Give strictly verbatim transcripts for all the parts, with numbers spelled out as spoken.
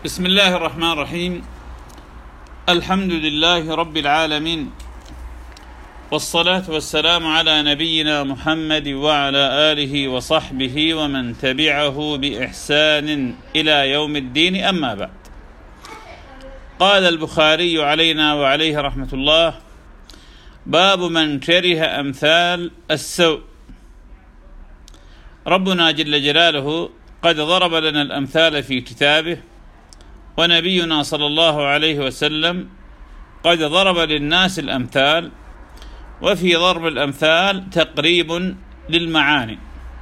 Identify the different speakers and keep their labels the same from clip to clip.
Speaker 1: بسم الله الرحمن الرحيم. الحمد لله رب العالمين، والصلاة والسلام على نبينا محمد وعلى آله وصحبه ومن تبعه بإحسان إلى يوم الدين، أما بعد. قال البخاري علينا وعليه رحمة الله: باب من كره أمثال السوء. ربنا جل جلاله قد ضرب لنا الأمثال في كتابه، ونبينا صلى الله عليه وسلم قد ضرب للناس الأمثال، وفي ضرب الأمثال تقريب للمعاني،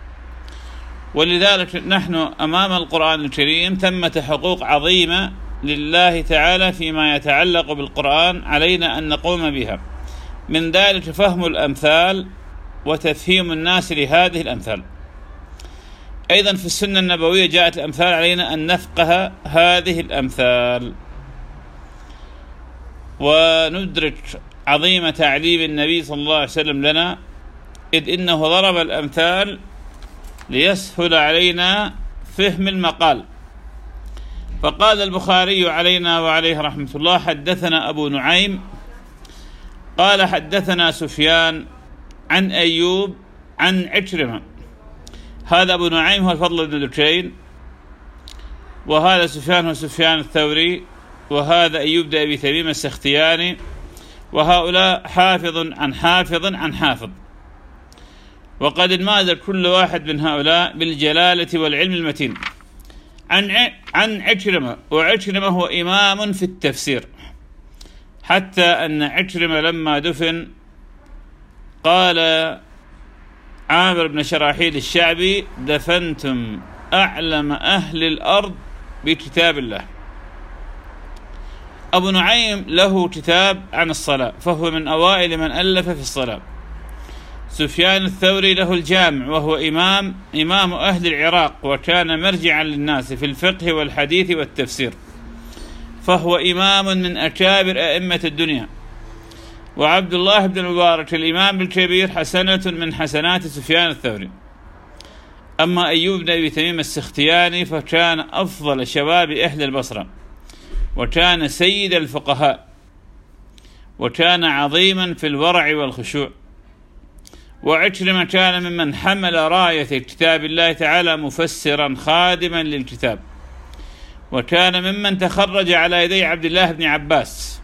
Speaker 1: ولذلك نحن أمام القرآن الكريم ثمة حقوق عظيمة لله تعالى فيما يتعلق بالقرآن علينا أن نقوم بها، من ذلك فهم الأمثال وتفهيم الناس لهذه الأمثال. أيضا في السنة النبوية جاءت الأمثال علينا أن نفقه هذه الأمثال وندرك عظيم تعليم النبي صلى الله عليه وسلم لنا، إذ إنه ضرب الأمثال ليسهل علينا فهم المقال. فقال البخاري علينا وعليه رحمة الله: حدثنا أبو نعيم قال حدثنا سفيان عن أيوب عن عكرمة. هذا أبو نعيم هو الفضل بن دكين، وهذا سفيان هو سفيان الثوري، وهذا أيوب بن أبي تميم السختياني، وهؤلاء حافظ عن حافظ عن حافظ، وقد انماز كل واحد من هؤلاء بالجلالة والعلم المتين. عن عن عكرمة، وعكرمة هو إمام في التفسير، حتى أن عكرمة لما دفن قال عامر بن شراحيل الشعبي: دفنتم أعلم أهل الأرض بكتاب الله. أبو نعيم له كتاب عن الصلاة، فهو من أوائل من ألف في الصلاة. سفيان الثوري له الجامع، وهو إمام إمام أهل العراق، وكان مرجعا للناس في الفقه والحديث والتفسير، فهو إمام من أكابر أئمة الدنيا. وعبد الله بن المبارك الإمام الكبير حسنة من حسنات سفيان الثوري. أما أيوب بن أبي تميم السختياني فكان أفضل شباب أهل البصرة، وكان سيد الفقهاء، وكان عظيما في الورع والخشوع. وعكرمة كان ممن حمل راية كتاب الله تعالى مفسرا خادما للكتاب، وكان ممن تخرج على يدي عبد الله بن عباس.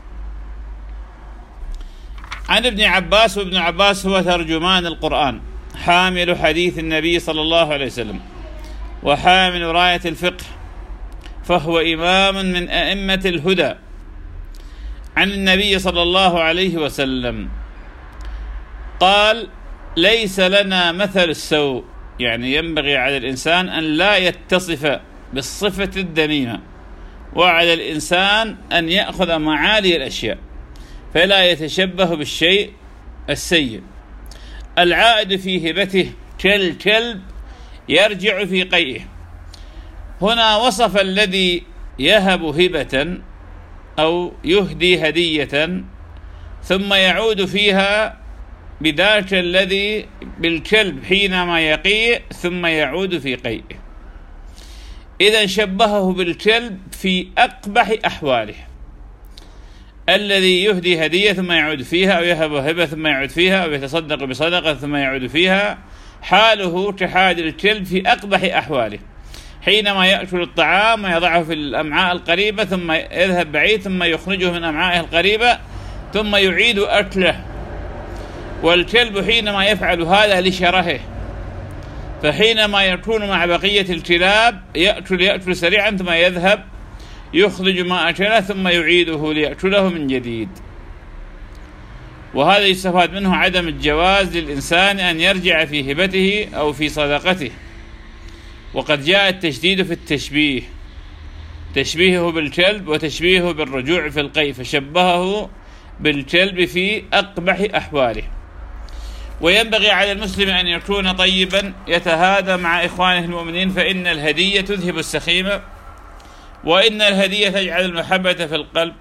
Speaker 1: عن ابن عباس، وابن عباس هو ترجمان القرآن، حامل حديث النبي صلى الله عليه وسلم، وحامل راية الفقه، فهو إمام من أئمة الهدى. عن النبي صلى الله عليه وسلم قال: ليس لنا مثل السوء، يعني ينبغي على الإنسان أن لا يتصف بالصفة الذميمة، وعلى الإنسان أن يأخذ معالي الأشياء فلا يتشبه بالشيء السيء. العائد في هبته كالكلب يرجع في قيئه. هنا وصف الذي يهب هبة أو يهدي هدية ثم يعود فيها بذاك الذي بالكلب حينما يقيء ثم يعود في قيئه. إذا شبهه بالكلب في أقبح أحواله، الذي يهدي هدية ثم يعود فيها، أو يهب هبة ثم يعود فيها، أو يتصدق بصدقة ثم يعود فيها، حاله كحال الكلب في أقبح أحواله، حينما يأكل الطعام ويضعه في الأمعاء القريبة ثم يذهب بعيد ثم يخرجه من أمعائه القريبة ثم يعيد أكله. والكلب حينما يفعل هذا لشرهه، فحينما يكون مع بقية الكلاب يأكل يأكل سريعا ثم يذهب يخرج ما أكله ثم يعيده ليأكله من جديد. وهذا يستفاد منه عدم الجواز للإنسان أن يرجع في هبته أو في صدقته. وقد جاء التشديد في التشبيه، تشبيهه بالكلب وتشبيهه بالرجوع في القيء، فشبهه بالكلب في أقبح أحواله. وينبغي على المسلم أن يكون طيبا يتهادى مع إخوانه المؤمنين، فإن الهدية تذهب السخيمة، وإن الهدية تجعل المحبة في القلب.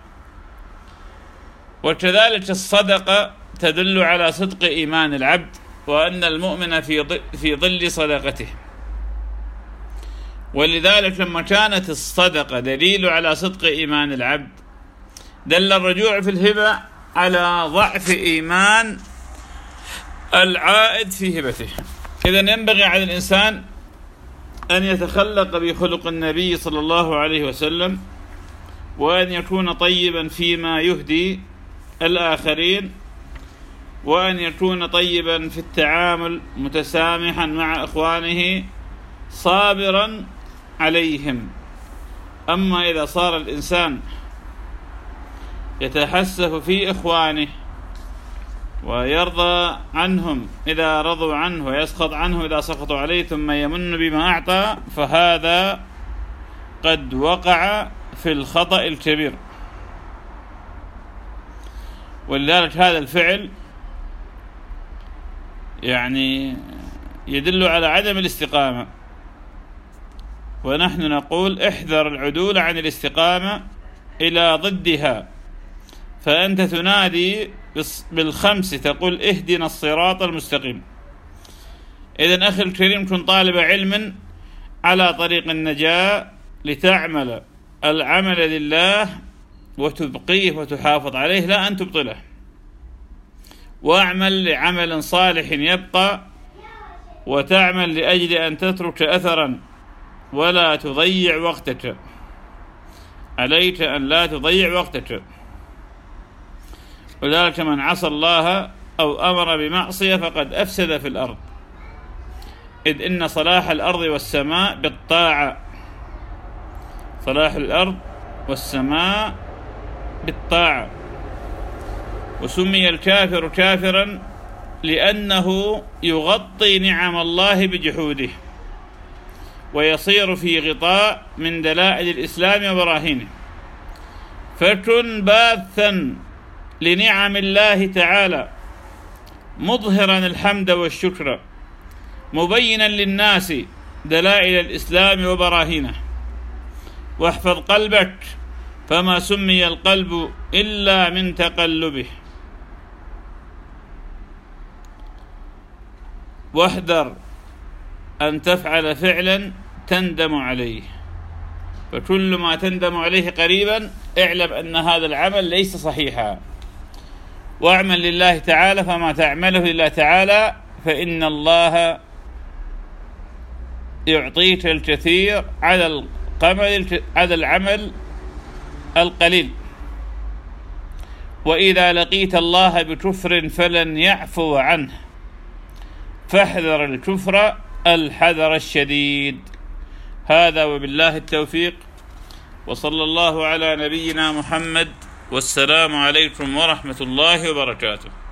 Speaker 1: وكذلك الصدقة تدل على صدق إيمان العبد، وأن المؤمن في في ظل صدقته. ولذلك لما كانت الصدقة دليل على صدق إيمان العبد، دل الرجوع في الهبة على ضعف إيمان العائد في هبته. إذن ينبغي على الإنسان أن يتخلق بخلق النبي صلى الله عليه وسلم، وأن يكون طيبا فيما يهدي الآخرين، وأن يكون طيبا في التعامل، متسامحا مع إخوانه، صابرا عليهم. أما إذا صار الإنسان يتحسف في إخوانه ويرضى عنهم إذا رضوا عنه ويسخط عنه إذا سخطوا عليه ثم يمن بما أعطى، فهذا قد وقع في الخطأ الكبير. ولذلك هذا الفعل يعني يدل على عدم الاستقامة، ونحن نقول احذر العدول عن الاستقامة إلى ضدها. فأنت تنادي بالخمس، تقول اهدنا الصراط المستقيم. إذن أخي الكريم، كن طالب علم على طريق النجاة لتعمل العمل لله وتبقيه وتحافظ عليه، لا أن تبطله. واعمل لعمل صالح يبقى، وتعمل لأجل أن تترك أثرا ولا تضيع وقتك. عليك أن لا تضيع وقتك. وذلك من عصى الله أو أمر بمعصية فقد أفسد في الأرض، إذ إن صلاح الأرض والسماء بالطاعة. صلاح الأرض والسماء بالطاعة. وسمي الكافر كافرا لأنه يغطي نعم الله بجحوده، ويصير في غطاء من دلائل الإسلام وبراهينه. فكن باثا لنعم الله تعالى، مظهرا الحمد والشكر، مبينا للناس دلائل الإسلام وبراهينه. واحفظ قلبك، فما سمي القلب إلا من تقلبه. واحذر أن تفعل فعلا تندم عليه، فكل ما تندم عليه قريبا اعلم أن هذا العمل ليس صحيحا. واعمل لله تعالى، فما تعمله لله تعالى فإن الله يعطيك الكثير على القمل على العمل القليل. وإذا لقيت الله بكفر فلن يعفو عنه، فاحذر الكفر الحذر الشديد. هذا وبالله التوفيق، وصلى الله على نبينا محمد، والسلام عليكم ورحمة الله وبركاته.